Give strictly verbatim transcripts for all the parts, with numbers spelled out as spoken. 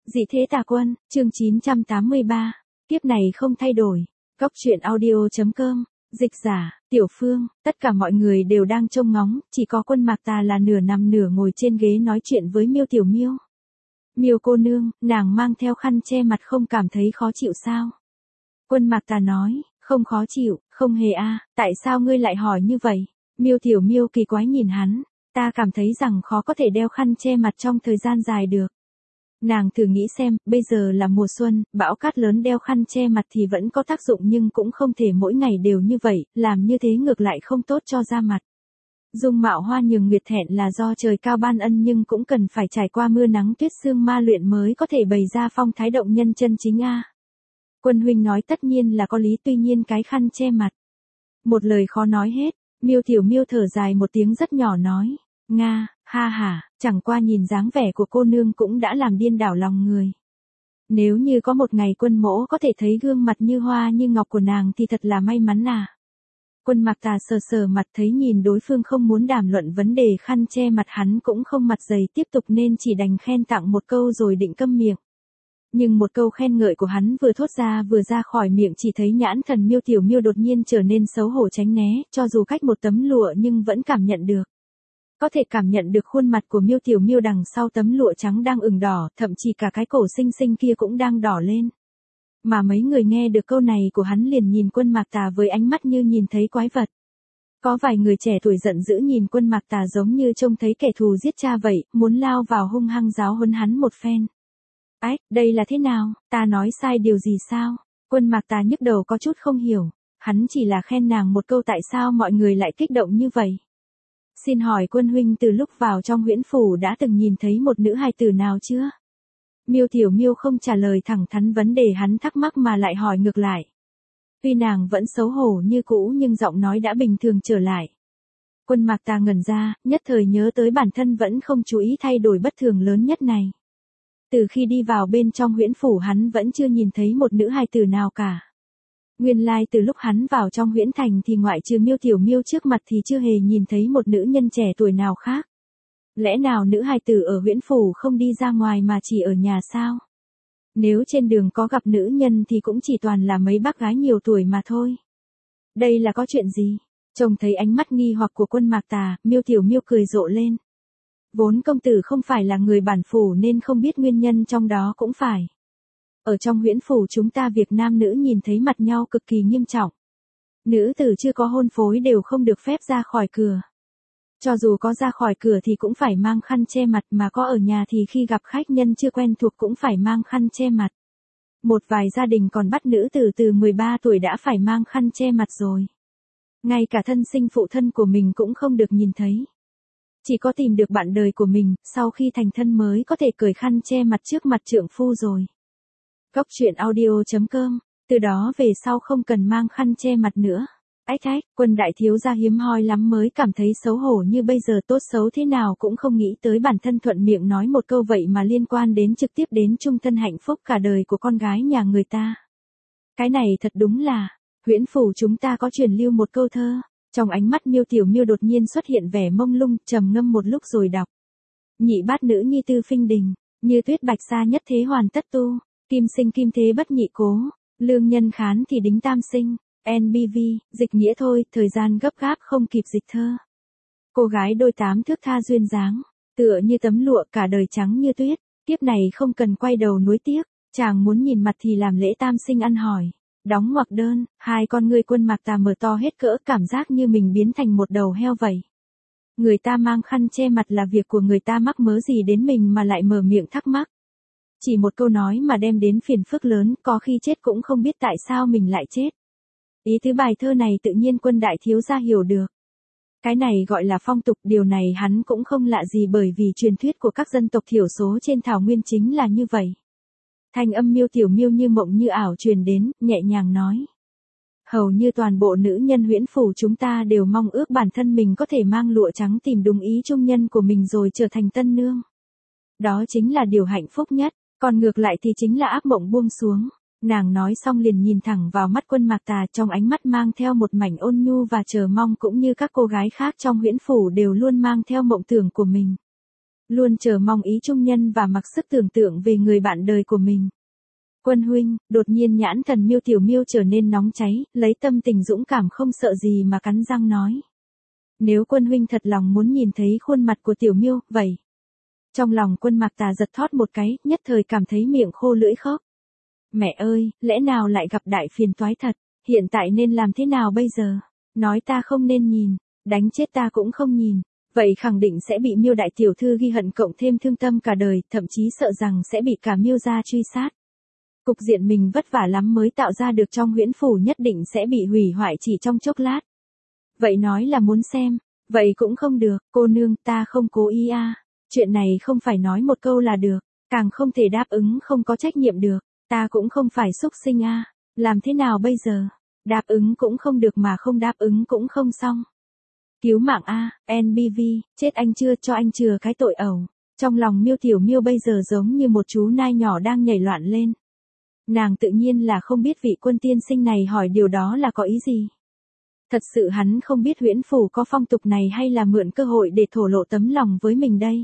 Dị thế tà quân, chương chín trăm tám mươi ba, kiếp này không thay đổi. Góc truyện audio.com, dịch giả, Tiểu Phương, tất cả mọi người đều đang trông ngóng, chỉ có Quân Mạc Tà là nửa nằm nửa ngồi trên ghế nói chuyện với Miêu Tiểu Miêu. Miêu cô nương, nàng mang theo khăn che mặt không cảm thấy khó chịu sao? Quân Mạc Tà nói, không khó chịu, không hề a, tại sao ngươi lại hỏi như vậy? Miêu Tiểu Miêu kỳ quái nhìn hắn, ta cảm thấy rằng khó có thể đeo khăn che mặt trong thời gian dài được. Nàng thử nghĩ xem, bây giờ là mùa xuân, bão cát lớn đeo khăn che mặt thì vẫn có tác dụng nhưng cũng không thể mỗi ngày đều như vậy, làm như thế ngược lại không tốt cho da mặt. Dung mạo hoa nhường nguyệt thẹn là do trời cao ban ân nhưng cũng cần phải trải qua mưa nắng tuyết sương ma luyện mới có thể bày ra phong thái động nhân chân chính a. Quân huynh nói tất nhiên là có lý, tuy nhiên cái khăn che mặt. Một lời khó nói hết, Miêu Tiểu Miêu thở dài một tiếng rất nhỏ nói. Nga, ha ha, chẳng qua nhìn dáng vẻ của cô nương cũng đã làm điên đảo lòng người. Nếu như có một ngày Quân mỗ có thể thấy gương mặt như hoa như ngọc của nàng thì thật là may mắn à. Quân Mạc Tà sờ sờ mặt thấy nhìn đối phương không muốn đàm luận vấn đề khăn che mặt hắn cũng không mặt dày tiếp tục nên chỉ đành khen tặng một câu rồi định câm miệng. Nhưng một câu khen ngợi của hắn vừa thốt ra vừa ra khỏi miệng chỉ thấy nhãn thần Miêu Tiểu Miêu đột nhiên trở nên xấu hổ tránh né, cho dù cách một tấm lụa nhưng vẫn cảm nhận được. Có thể cảm nhận được khuôn mặt của Miêu Tiểu Miêu đằng sau tấm lụa trắng đang ửng đỏ, thậm chí cả cái cổ xinh xinh kia cũng đang đỏ lên. Mà mấy người nghe được câu này của hắn liền nhìn Quân Mạc Tà với ánh mắt như nhìn thấy quái vật. Có vài người trẻ tuổi giận dữ nhìn Quân Mạc Tà giống như trông thấy kẻ thù giết cha vậy, muốn lao vào hung hăng giáo huấn hắn một phen. Ách, đây là thế nào, ta nói sai điều gì sao? Quân Mạc Tà nhức đầu có chút không hiểu, hắn chỉ là khen nàng một câu tại sao mọi người lại kích động như vậy? Xin hỏi Quân huynh từ lúc vào trong huyễn phủ đã từng nhìn thấy một nữ hài tử nào chưa? Miêu Tiểu Miêu không trả lời thẳng thắn vấn đề hắn thắc mắc mà lại hỏi ngược lại. Tuy nàng vẫn xấu hổ như cũ nhưng giọng nói đã bình thường trở lại. Quân Mạc Tà ngẩn ra, nhất thời nhớ tới bản thân vẫn không chú ý thay đổi bất thường lớn nhất này. Từ khi đi vào bên trong huyễn phủ hắn vẫn chưa nhìn thấy một nữ hài tử nào cả. Nguyên lai từ lúc hắn vào trong huyễn thành thì ngoại trừ Miêu Tiểu Miêu trước mặt thì chưa hề nhìn thấy một nữ nhân trẻ tuổi nào khác. Lẽ nào nữ hài tử ở huyễn phủ không đi ra ngoài mà chỉ ở nhà sao? Nếu trên đường có gặp nữ nhân thì cũng chỉ toàn là mấy bác gái nhiều tuổi mà thôi. Đây là có chuyện gì? Trông thấy ánh mắt nghi hoặc của Quân Mạc Tà, Miêu Tiểu Miêu cười rộ lên. Vốn công tử không phải là người bản phủ nên không biết nguyên nhân trong đó cũng phải. Ở trong huyễn phủ chúng ta việc nam nữ nhìn thấy mặt nhau cực kỳ nghiêm trọng. Nữ tử chưa có hôn phối đều không được phép ra khỏi cửa. Cho dù có ra khỏi cửa thì cũng phải mang khăn che mặt, mà có ở nhà thì khi gặp khách nhân chưa quen thuộc cũng phải mang khăn che mặt. Một vài gia đình còn bắt nữ tử từ mười ba tuổi đã phải mang khăn che mặt rồi. Ngay cả thân sinh phụ thân của mình cũng không được nhìn thấy. Chỉ có tìm được bạn đời của mình, sau khi thành thân mới có thể cởi khăn che mặt trước mặt trượng phu rồi. Góc truyện audio.com, từ đó về sau không cần mang khăn che mặt nữa. Ách ách, Quân đại thiếu gia hiếm hoi lắm mới cảm thấy xấu hổ như bây giờ, tốt xấu thế nào cũng không nghĩ tới bản thân thuận miệng nói một câu vậy mà liên quan đến trực tiếp đến chung thân hạnh phúc cả đời của con gái nhà người ta. Cái này thật đúng là, huyễn phủ chúng ta có truyền lưu một câu thơ. Trong ánh mắt Miêu Tiểu Miêu đột nhiên xuất hiện vẻ mông lung, trầm ngâm một lúc rồi đọc. Nhị bát nữ nhi tư phinh đình, như tuyết bạch sa nhất thế hoàn tất tu, kim sinh kim thế bất nhị cố, lương nhân khán thì đính tam sinh. en bê vê, dịch nghĩa thôi, thời gian gấp gáp không kịp dịch thơ. Cô gái đôi tám thước tha duyên dáng, tựa như tấm lụa cả đời trắng như tuyết, kiếp này không cần quay đầu nuối tiếc, chàng muốn nhìn mặt thì làm lễ tam sinh ăn hỏi. Đóng ngoặc đơn, hai con ngươi Quân Mạc Tà mở to hết cỡ, cảm giác như mình biến thành một đầu heo vậy. Người ta mang khăn che mặt là việc của người ta, mắc mớ gì đến mình mà lại mở miệng thắc mắc. Chỉ một câu nói mà đem đến phiền phức lớn, có khi chết cũng không biết tại sao mình lại chết. Ý tứ bài thơ này tự nhiên Quân đại thiếu gia hiểu được. Cái này gọi là phong tục, điều này hắn cũng không lạ gì bởi vì truyền thuyết của các dân tộc thiểu số trên thảo nguyên chính là như vậy. Thanh âm Miêu Tiểu Miêu như mộng như ảo truyền đến, nhẹ nhàng nói. Hầu như toàn bộ nữ nhân huyễn phủ chúng ta đều mong ước bản thân mình có thể mang lụa trắng tìm đúng ý trung nhân của mình rồi trở thành tân nương. Đó chính là điều hạnh phúc nhất, còn ngược lại thì chính là ác mộng buông xuống. Nàng nói xong liền nhìn thẳng vào mắt Quân Mạc Tà, trong ánh mắt mang theo một mảnh ôn nhu và chờ mong, cũng như các cô gái khác trong huyễn phủ đều luôn mang theo mộng tưởng của mình. Luôn chờ mong ý trung nhân và mặc sức tưởng tượng về người bạn đời của mình. Quân huynh, đột nhiên nhãn thần Miêu Tiểu Miêu trở nên nóng cháy, lấy tâm tình dũng cảm không sợ gì mà cắn răng nói. Nếu quân huynh thật lòng muốn nhìn thấy khuôn mặt của Tiểu Miêu, vậy. Trong lòng Quân Mạc Tà giật thót một cái, nhất thời cảm thấy miệng khô lưỡi khóc. Mẹ ơi, lẽ nào lại gặp đại phiền toái thật, hiện tại nên làm thế nào bây giờ? Nói ta không nên nhìn, đánh chết ta cũng không nhìn. Vậy khẳng định sẽ bị Miêu đại tiểu thư ghi hận cộng thêm thương tâm cả đời, thậm chí sợ rằng sẽ bị cả Miêu gia truy sát. Cục diện mình vất vả lắm mới tạo ra được trong huyễn phủ nhất định sẽ bị hủy hoại chỉ trong chốc lát. Vậy nói là muốn xem, vậy cũng không được, cô nương ta không cố ý à. Chuyện này không phải nói một câu là được, càng không thể đáp ứng không có trách nhiệm được, ta cũng không phải xúc sinh à. Làm thế nào bây giờ? Đáp ứng cũng không được mà không đáp ứng cũng không xong. Cứu mạng a, en bê vê, chết anh chưa cho anh chừa cái tội ẩu. Trong lòng Miêu Tiểu Miêu bây giờ giống như một chú nai nhỏ đang nhảy loạn lên. Nàng tự nhiên là không biết vị quân tiên sinh này hỏi điều đó là có ý gì. Thật sự hắn không biết huyễn phủ có phong tục này hay là mượn cơ hội để thổ lộ tấm lòng với mình đây.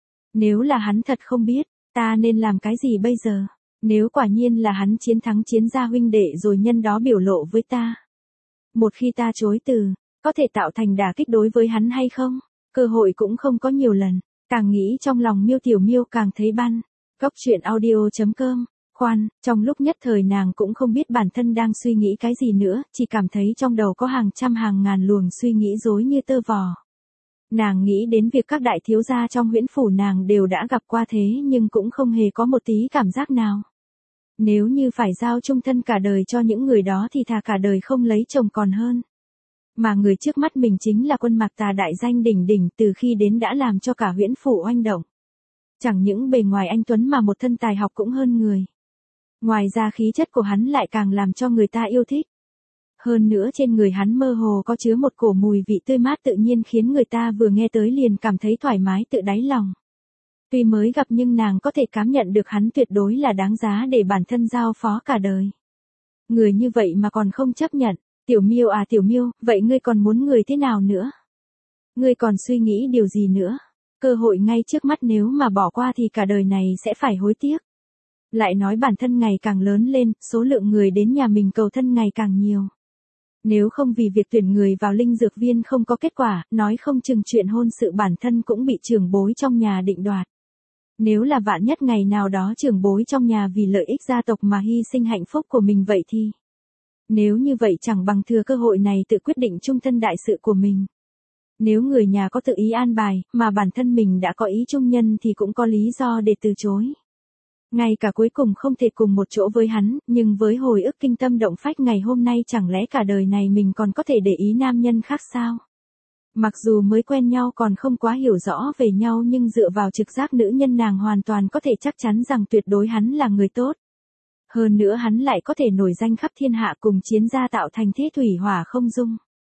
Nếu là hắn thật không biết, ta nên làm cái gì bây giờ? Nếu quả nhiên là hắn chiến thắng chiến gia huynh đệ rồi nhân đó biểu lộ với ta. Một khi ta chối từ, có thể tạo thành đả kích đối với hắn hay không? Cơ hội cũng không có nhiều lần, càng nghĩ trong lòng Miêu Tiểu Miêu càng thấy băn. Góc truyện audio chấm com. Khoan, trong lúc nhất thời nàng cũng không biết bản thân đang suy nghĩ cái gì nữa, chỉ cảm thấy trong đầu có hàng trăm hàng ngàn luồng suy nghĩ rối như tơ vò. Nàng nghĩ đến việc các đại thiếu gia trong huyễn phủ nàng đều đã gặp qua thế nhưng cũng không hề có một tí cảm giác nào. Nếu như phải giao chung thân cả đời cho những người đó thì thà cả đời không lấy chồng còn hơn. Mà người trước mắt mình chính là Quân Mạc Tà đại danh đỉnh đỉnh từ khi đến đã làm cho cả huyễn phủ oanh động. Chẳng những bề ngoài anh tuấn mà một thân tài học cũng hơn người. Ngoài ra khí chất của hắn lại càng làm cho người ta yêu thích. Hơn nữa trên người hắn mơ hồ có chứa một cổ mùi vị tươi mát tự nhiên khiến người ta vừa nghe tới liền cảm thấy thoải mái tự đáy lòng. Tuy mới gặp nhưng nàng có thể cảm nhận được hắn tuyệt đối là đáng giá để bản thân giao phó cả đời. Người như vậy mà còn không chấp nhận, Tiểu Miêu à Tiểu Miêu, vậy ngươi còn muốn người thế nào nữa? Ngươi còn suy nghĩ điều gì nữa? Cơ hội ngay trước mắt nếu mà bỏ qua thì cả đời này sẽ phải hối tiếc. Lại nói bản thân ngày càng lớn lên, số lượng người đến nhà mình cầu thân ngày càng nhiều. Nếu không vì việc tuyển người vào linh dược viên không có kết quả, nói không chừng chuyện hôn sự bản thân cũng bị trưởng bối trong nhà định đoạt. Nếu là vạn nhất ngày nào đó trưởng bối trong nhà vì lợi ích gia tộc mà hy sinh hạnh phúc của mình vậy thì. Nếu như vậy chẳng bằng thừa cơ hội này tự quyết định chung thân đại sự của mình. Nếu người nhà có tự ý an bài, mà bản thân mình đã có ý chung nhân thì cũng có lý do để từ chối. Ngay cả cuối cùng không thể cùng một chỗ với hắn, nhưng với hồi ức kinh tâm động phách ngày hôm nay chẳng lẽ cả đời này mình còn có thể để ý nam nhân khác sao? Mặc dù mới quen nhau còn không quá hiểu rõ về nhau nhưng dựa vào trực giác nữ nhân nàng hoàn toàn có thể chắc chắn rằng tuyệt đối hắn là người tốt. Hơn nữa hắn lại có thể nổi danh khắp thiên hạ cùng chiến gia tạo thành thế thủy hỏa không dung.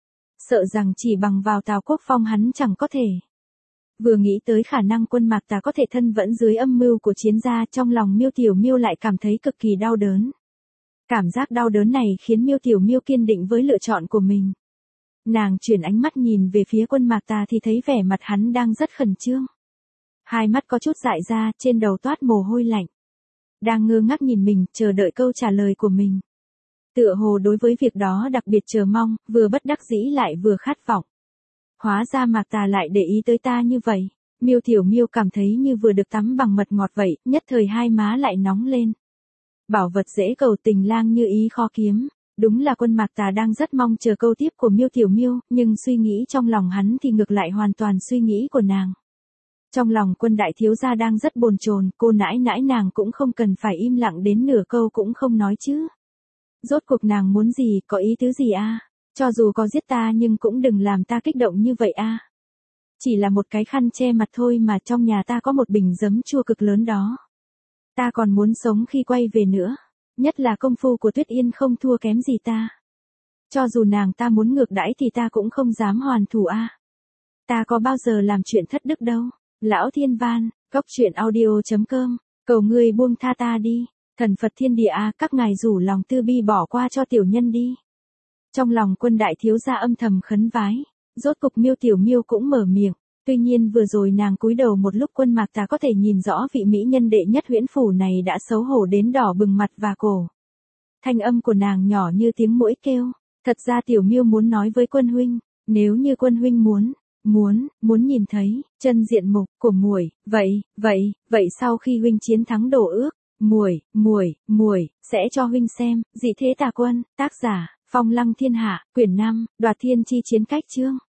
Sợ rằng chỉ bằng vào Tào Quốc Phong hắn chẳng có thể. Vừa nghĩ tới khả năng Quân Mạc Tà có thể thân vẫn dưới âm mưu của chiến gia trong lòng Miêu Tiểu Miêu lại cảm thấy cực kỳ đau đớn. Cảm giác đau đớn này khiến Miêu Tiểu Miêu kiên định với lựa chọn của mình. Nàng chuyển ánh mắt nhìn về phía Quân Mạc Tà thì thấy vẻ mặt hắn đang rất khẩn trương. Hai mắt có chút dại ra, trên đầu toát mồ hôi lạnh. Đang ngơ ngác nhìn mình, chờ đợi câu trả lời của mình. Tựa hồ đối với việc đó đặc biệt chờ mong, vừa bất đắc dĩ lại vừa khát vọng. Hóa ra Mạc Tà lại để ý tới ta như vậy. Miêu Tiểu Miêu cảm thấy như vừa được tắm bằng mật ngọt vậy, nhất thời hai má lại nóng lên. Bảo vật dễ cầu tình lang như ý khó kiếm. Đúng là Quân Mạc Tà đang rất mong chờ câu tiếp của Miêu Tiểu Miêu, nhưng suy nghĩ trong lòng hắn thì ngược lại hoàn toàn suy nghĩ của nàng. Trong lòng Quân đại thiếu gia đang rất bồn chồn, cô nãi nãi nàng cũng không cần phải im lặng đến nửa câu cũng không nói chứ. Rốt cuộc nàng muốn gì, có ý tứ gì a? Cho dù có giết ta nhưng cũng đừng làm ta kích động như vậy a. Chỉ là một cái khăn che mặt thôi mà trong nhà ta có một bình giấm chua cực lớn đó. Ta còn muốn sống khi quay về nữa. Nhất là công phu của Tuyết Yên không thua kém gì ta. Cho dù nàng ta muốn ngược đãi thì ta cũng không dám hoàn thủ a. Ta có bao giờ làm chuyện thất đức đâu. Lão Thiên Van, góc truyện audio chấm com, cầu ngươi buông tha ta đi. Thần Phật thiên địa a, các ngài rủ lòng từ bi bỏ qua cho tiểu nhân đi. Trong lòng Quân đại thiếu gia âm thầm khấn vái, rốt cục Miêu Tiểu Miêu cũng mở miệng, Tuy nhiên vừa rồi nàng cúi đầu một lúc Quân Mạc Tà có thể nhìn rõ vị mỹ nhân đệ nhất huyễn phủ này đã xấu hổ đến đỏ bừng mặt và cổ. Thanh âm của nàng nhỏ như tiếng muỗi kêu, thật ra Tiểu Miêu muốn nói với Quân huynh, nếu như Quân huynh muốn, muốn, muốn nhìn thấy chân diện mục của muội, vậy, vậy, vậy sau khi huynh chiến thắng Đồ Ước, muội, muội, muội sẽ cho huynh xem. Dị Thế Tà Quân, tác giả Phong Lăng Thiên Hạ, quyển năm, Đoạt Thiên Chi Chiến Cách chương